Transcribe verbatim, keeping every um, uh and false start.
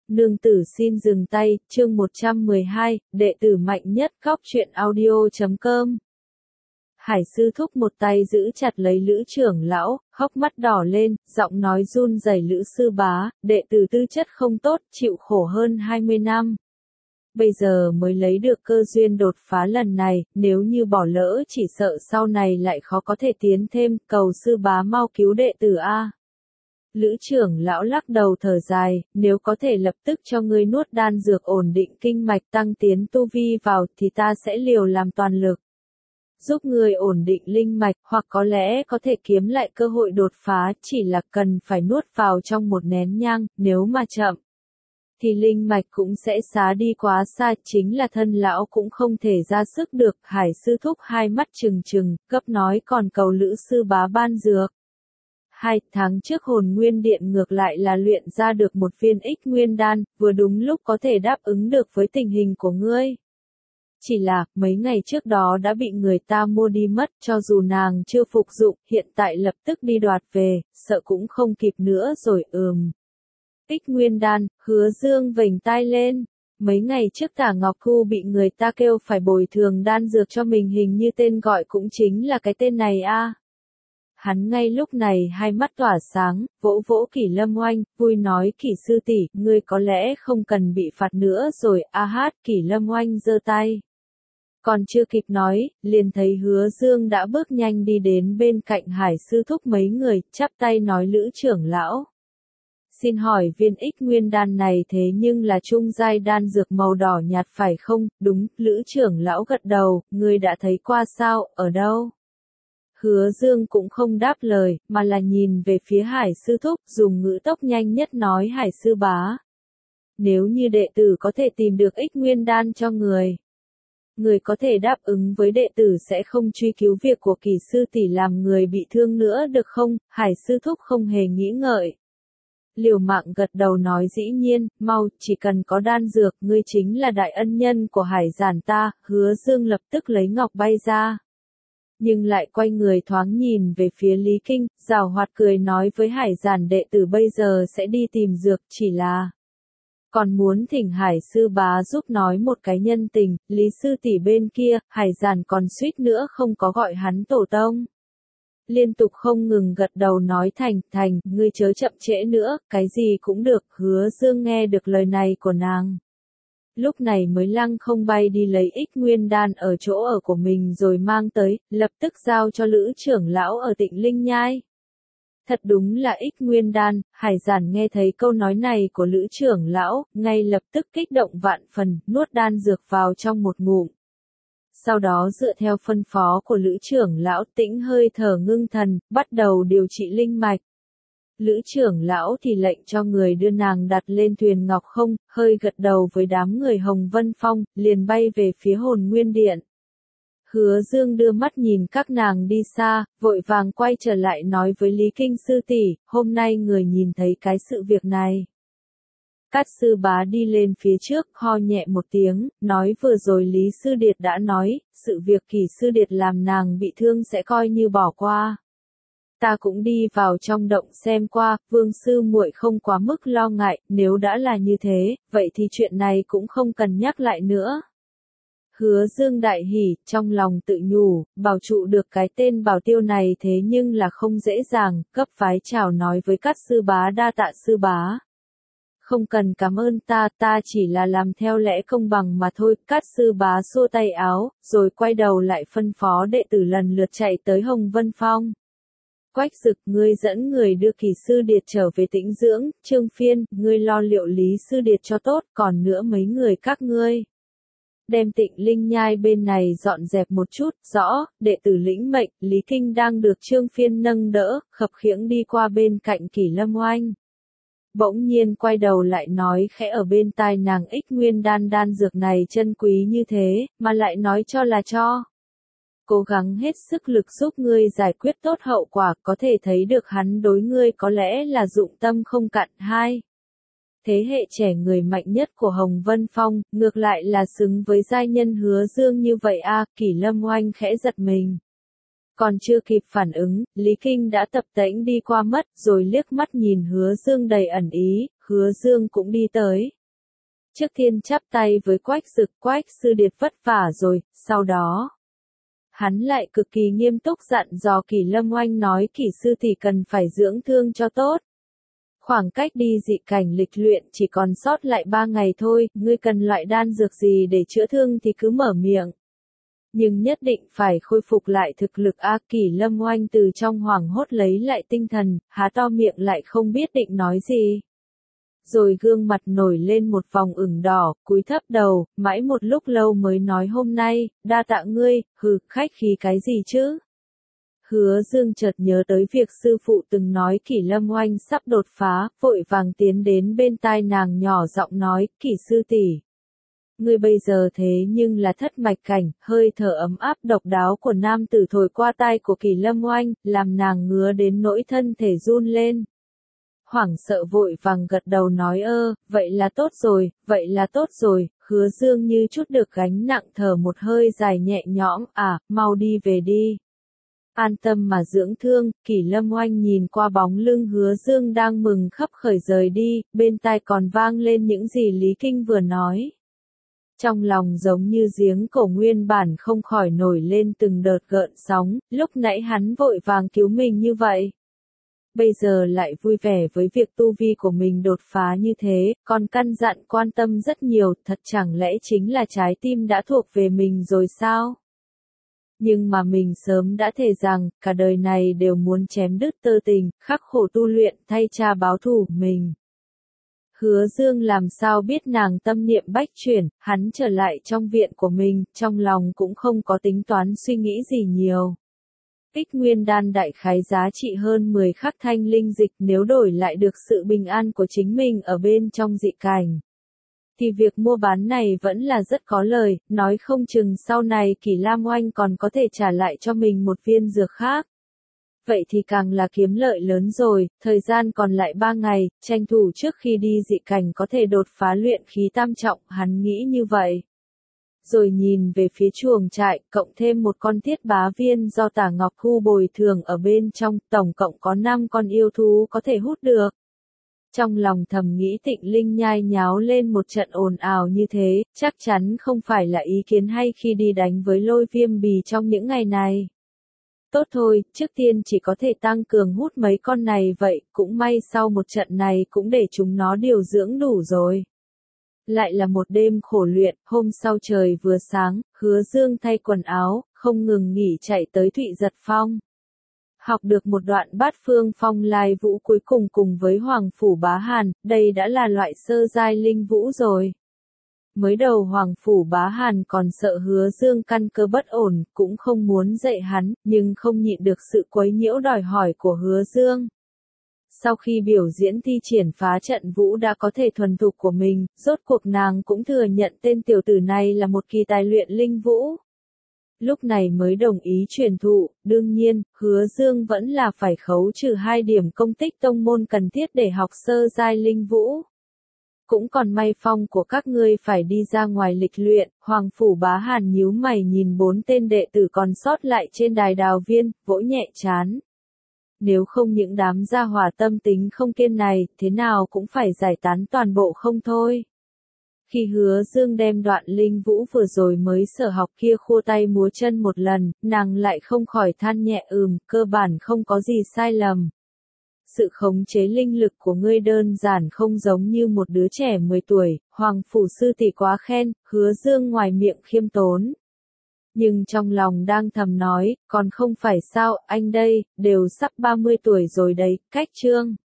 Nương tử xin dừng tay, chương một trăm mười hai, đệ tử mạnh nhất góc truyện audio chấm com. Hải sư thúc một tay giữ chặt lấy Lữ trưởng lão, hốc mắt đỏ lên, giọng nói run rẩy. Lữ sư bá, đệ tử tư chất không tốt, chịu khổ hơn hai mươi năm. Bây giờ mới lấy được cơ duyên đột phá lần này, nếu như bỏ lỡ chỉ sợ sau này lại khó có thể tiến thêm, cầu sư bá mau cứu đệ tử a. Lữ trưởng lão lắc đầu thở dài, nếu có thể lập tức cho ngươi nuốt đan dược ổn định kinh mạch tăng tiến tu vi vào thì ta sẽ liều làm toàn lực. Giúp ngươi ổn định linh mạch hoặc có lẽ có thể kiếm lại cơ hội đột phá, chỉ là cần phải nuốt vào trong một nén nhang, nếu mà chậm thì linh mạch cũng sẽ xá đi quá xa, chính là thân lão cũng không thể ra sức được. Hải sư thúc hai mắt trừng trừng, gấp nói còn cầu Lữ sư bá ban dược. Hai tháng trước hồn nguyên điện ngược lại là luyện ra được một viên ích nguyên đan, vừa đúng lúc có thể đáp ứng được với tình hình của ngươi. Chỉ là, mấy ngày trước đó đã bị người ta mua đi mất, cho dù nàng chưa phục dụng, hiện tại lập tức đi đoạt về, sợ cũng không kịp nữa rồi. Ừm. Ích nguyên đan, Hứa Dương vểnh tai lên. Mấy ngày trước Tả Ngọc Thu bị người ta kêu phải bồi thường đan dược cho mình, hình như tên gọi cũng chính là cái tên này a. À. Hắn ngay lúc này hai mắt tỏa sáng, vỗ vỗ Kỷ Lâm Oanh, vui nói Kỷ sư tỷ, ngươi có lẽ không cần bị phạt nữa rồi. A hát, Kỷ Lâm Oanh giơ tay. Còn chưa kịp nói, liền thấy Hứa Dương đã bước nhanh đi đến bên cạnh Hải sư thúc mấy người, chắp tay nói Lữ trưởng lão. Xin hỏi viên ích nguyên đan này thế nhưng là trung giai đan dược màu đỏ nhạt phải không? Đúng, Lữ trưởng lão gật đầu, ngươi đã thấy qua sao, ở đâu? Hứa Dương cũng không đáp lời, mà là nhìn về phía Hải sư thúc, dùng ngữ tốc nhanh nhất nói Hải sư bá. Nếu như đệ tử có thể tìm được ích nguyên đan cho người, người có thể đáp ứng với đệ tử sẽ không truy cứu việc của Kỷ sư tỷ làm người bị thương nữa được không? Hải sư thúc không hề nghĩ ngợi. Liều mạng gật đầu nói dĩ nhiên, mau, chỉ cần có đan dược, ngươi chính là đại ân nhân của Hải giản ta. Hứa Dương lập tức lấy ngọc bay ra. Nhưng lại quay người thoáng nhìn về phía Lý Kinh, giảo hoạt cười nói với Hải giản đệ tử bây giờ sẽ đi tìm dược, chỉ là còn muốn thỉnh Hải sư bá giúp nói một cái nhân tình. Lý sư tỷ bên kia, Hải giản còn suýt nữa không có gọi hắn tổ tông. Liên tục không ngừng gật đầu nói thành, thành, ngươi chớ chậm trễ nữa, cái gì cũng được. Hứa Dương nghe được lời này của nàng, lúc này mới lăng không bay đi lấy ích nguyên đan ở chỗ ở của mình rồi mang tới, lập tức giao cho Lữ trưởng lão ở Tịnh Linh Nhai. Thật đúng là ích nguyên đan. Hải giản nghe thấy câu nói này của Lữ trưởng lão, ngay lập tức kích động vạn phần, nuốt đan dược vào trong một ngụm. Sau đó dựa theo phân phó của Lữ trưởng lão, tĩnh hơi thở ngưng thần, bắt đầu điều trị linh mạch. Lữ trưởng lão thì lệnh cho người đưa nàng đặt lên thuyền ngọc không, hơi gật đầu với đám người Hồng Vân Phong, liền bay về phía hồn nguyên điện. Hứa Dương đưa mắt nhìn các nàng đi xa, vội vàng quay trở lại nói với Lý Kinh sư tỷ, hôm nay người nhìn thấy cái sự việc này. Cát sư bá đi lên phía trước, ho nhẹ một tiếng, nói vừa rồi Lý sư điệt đã nói, sự việc Kỷ sư điệt làm nàng bị thương sẽ coi như bỏ qua. Ta cũng đi vào trong động xem qua, Vương sư muội không quá mức lo ngại, nếu đã là như thế, vậy thì chuyện này cũng không cần nhắc lại nữa. Hứa Dương đại hỉ, trong lòng tự nhủ, bảo trụ được cái tên Bảo Tiêu này thế nhưng là không dễ dàng, cấp phái chào nói với Cát sư bá đa tạ sư bá. Không cần cảm ơn ta, ta chỉ là làm theo lẽ công bằng mà thôi. Cát sư bá xua tay áo, rồi quay đầu lại phân phó đệ tử lần lượt chạy tới Hồng Vân Phong. Quách Dực, ngươi dẫn người đưa Kỷ sư điệt trở về tĩnh dưỡng. Trương Phiên, ngươi lo liệu Lý sư điệt cho tốt, còn nữa mấy người các ngươi đem Tịnh Linh Nhai bên này dọn dẹp một chút. Rõ, đệ tử lĩnh mệnh. Lý Kinh đang được Trương Phiên nâng đỡ, khập khiễng đi qua bên cạnh Kỷ Lâm Oanh. Bỗng nhiên quay đầu lại nói khẽ ở bên tai nàng, ích nguyên đan đan dược này chân quý như thế, mà lại nói cho là cho. Cố gắng hết sức lực giúp ngươi giải quyết tốt hậu quả, có thể thấy được hắn đối ngươi có lẽ là dụng tâm không cạn. Hai. Thế hệ trẻ người mạnh nhất của Hồng Vân Phong, ngược lại là xứng với giai nhân Hứa Dương như vậy a. À, Kỷ Lâm Oanh khẽ giật mình. Còn chưa kịp phản ứng, Lý Kinh đã tập tễnh đi qua mất, rồi liếc mắt nhìn Hứa Dương đầy ẩn ý. Hứa Dương cũng đi tới. Trước tiên chắp tay với Quách Dực, Quách sư điệt vất vả rồi, sau đó. Hắn lại cực kỳ nghiêm túc dặn dò Kỷ Lâm Oanh nói Kỷ sư tỷ cần phải dưỡng thương cho tốt. Khoảng cách đi dị cảnh lịch luyện chỉ còn sót lại ba ngày thôi, ngươi cần loại đan dược gì để chữa thương thì cứ mở miệng. Nhưng nhất định phải khôi phục lại thực lực A. Kỷ Lâm Oanh từ trong hoảng hốt lấy lại tinh thần, há to miệng lại không biết định nói gì. Rồi gương mặt nổi lên một vòng ửng đỏ, cúi thấp đầu, mãi một lúc lâu mới nói hôm nay, đa tạ ngươi, hừ, khách khí cái gì chứ? Hứa Dương chợt nhớ tới việc sư phụ từng nói Kỷ Lâm Oanh sắp đột phá, vội vàng tiến đến bên tai nàng nhỏ giọng nói, Kỷ sư tỷ, ngươi bây giờ thế nhưng là thất mạch cảnh, hơi thở ấm áp độc đáo của nam tử thổi qua tai của Kỷ Lâm Oanh, làm nàng ngứa đến nỗi thân thể run lên. Hoảng sợ vội vàng gật đầu nói ơ, vậy là tốt rồi, vậy là tốt rồi, Hứa Dương như chút được gánh nặng thở một hơi dài nhẹ nhõm, à, mau đi về đi. An tâm mà dưỡng thương, Kỷ Lâm Oanh nhìn qua bóng lưng Hứa Dương đang mừng khấp khởi rời đi, bên tai còn vang lên những gì Lý Kinh vừa nói. Trong lòng giống như giếng cổ nguyên bản không khỏi nổi lên từng đợt gợn sóng, lúc nãy hắn vội vàng cứu mình như vậy. Bây giờ lại vui vẻ với việc tu vi của mình đột phá như thế, còn căn dặn quan tâm rất nhiều, thật chẳng lẽ chính là trái tim đã thuộc về mình rồi sao? Nhưng mà mình sớm đã thề rằng, cả đời này đều muốn chém đứt tơ tình, khắc khổ tu luyện thay cha báo thù mình. Hứa Dương làm sao biết nàng tâm niệm bách chuyển, hắn trở lại trong viện của mình, trong lòng cũng không có tính toán suy nghĩ gì nhiều. Tích nguyên đan đại khái giá trị hơn mười khắc thanh linh dịch, nếu đổi lại được sự bình an của chính mình ở bên trong dị cảnh, thì việc mua bán này vẫn là rất có lời, nói không chừng sau này Kỷ Lam Oanh còn có thể trả lại cho mình một viên dược khác. Vậy thì càng là kiếm lợi lớn rồi, thời gian còn lại ba ngày, tranh thủ trước khi đi dị cảnh có thể đột phá luyện khí tam trọng, hắn nghĩ như vậy. Rồi nhìn về phía chuồng trại, cộng thêm một con thiết bá viên do Tả Ngọc Thu bồi thường ở bên trong, tổng cộng có năm con yêu thú có thể hút được. Trong lòng thầm nghĩ Tịnh Linh nhai nháo lên một trận ồn ào như thế, chắc chắn không phải là ý kiến hay khi đi đánh với Lôi Viêm Bì trong những ngày này. Tốt thôi, trước tiên chỉ có thể tăng cường hút mấy con này vậy, cũng may sau một trận này cũng để chúng nó điều dưỡng đủ rồi. Lại là một đêm khổ luyện, hôm sau trời vừa sáng, Hứa Dương thay quần áo, không ngừng nghỉ chạy tới Thụy Giật Phong. Học được một đoạn bát phương phong lai vũ cuối cùng cùng với Hoàng Phủ Bá Hàn, đây đã là loại sơ giai linh vũ rồi. Mới đầu Hoàng Phủ Bá Hàn còn sợ Hứa Dương căn cơ bất ổn, cũng không muốn dạy hắn, nhưng không nhịn được sự quấy nhiễu đòi hỏi của Hứa Dương. Sau khi biểu diễn thi triển phá trận vũ đã có thể thuần thục của mình, rốt cuộc nàng cũng thừa nhận tên tiểu tử này là một kỳ tài luyện linh vũ. Lúc này mới đồng ý truyền thụ, đương nhiên, Hứa Dương vẫn là phải khấu trừ hai điểm công tích tông môn cần thiết để học sơ giai linh vũ. Cũng còn may phong của các ngươi phải đi ra ngoài lịch luyện, Hoàng Phủ Bá Hàn nhíu mày nhìn bốn tên đệ tử còn sót lại trên đài đào viên, vỗ nhẹ trán. Nếu không những đám gia hỏa tâm tính không kiên này, thế nào cũng phải giải tán toàn bộ không thôi. Khi Hứa Dương đem đoạn linh vũ vừa rồi mới sở học kia khua tay múa chân một lần, nàng lại không khỏi than nhẹ ừm, cơ bản không có gì sai lầm. Sự khống chế linh lực của ngươi đơn giản không giống như một đứa trẻ mười tuổi, Hoàng Phủ sư tỷ quá khen, Hứa Dương ngoài miệng khiêm tốn. Nhưng trong lòng đang thầm nói, còn không phải sao, anh đây, đều sắp ba mươi tuổi rồi đấy, cách chương.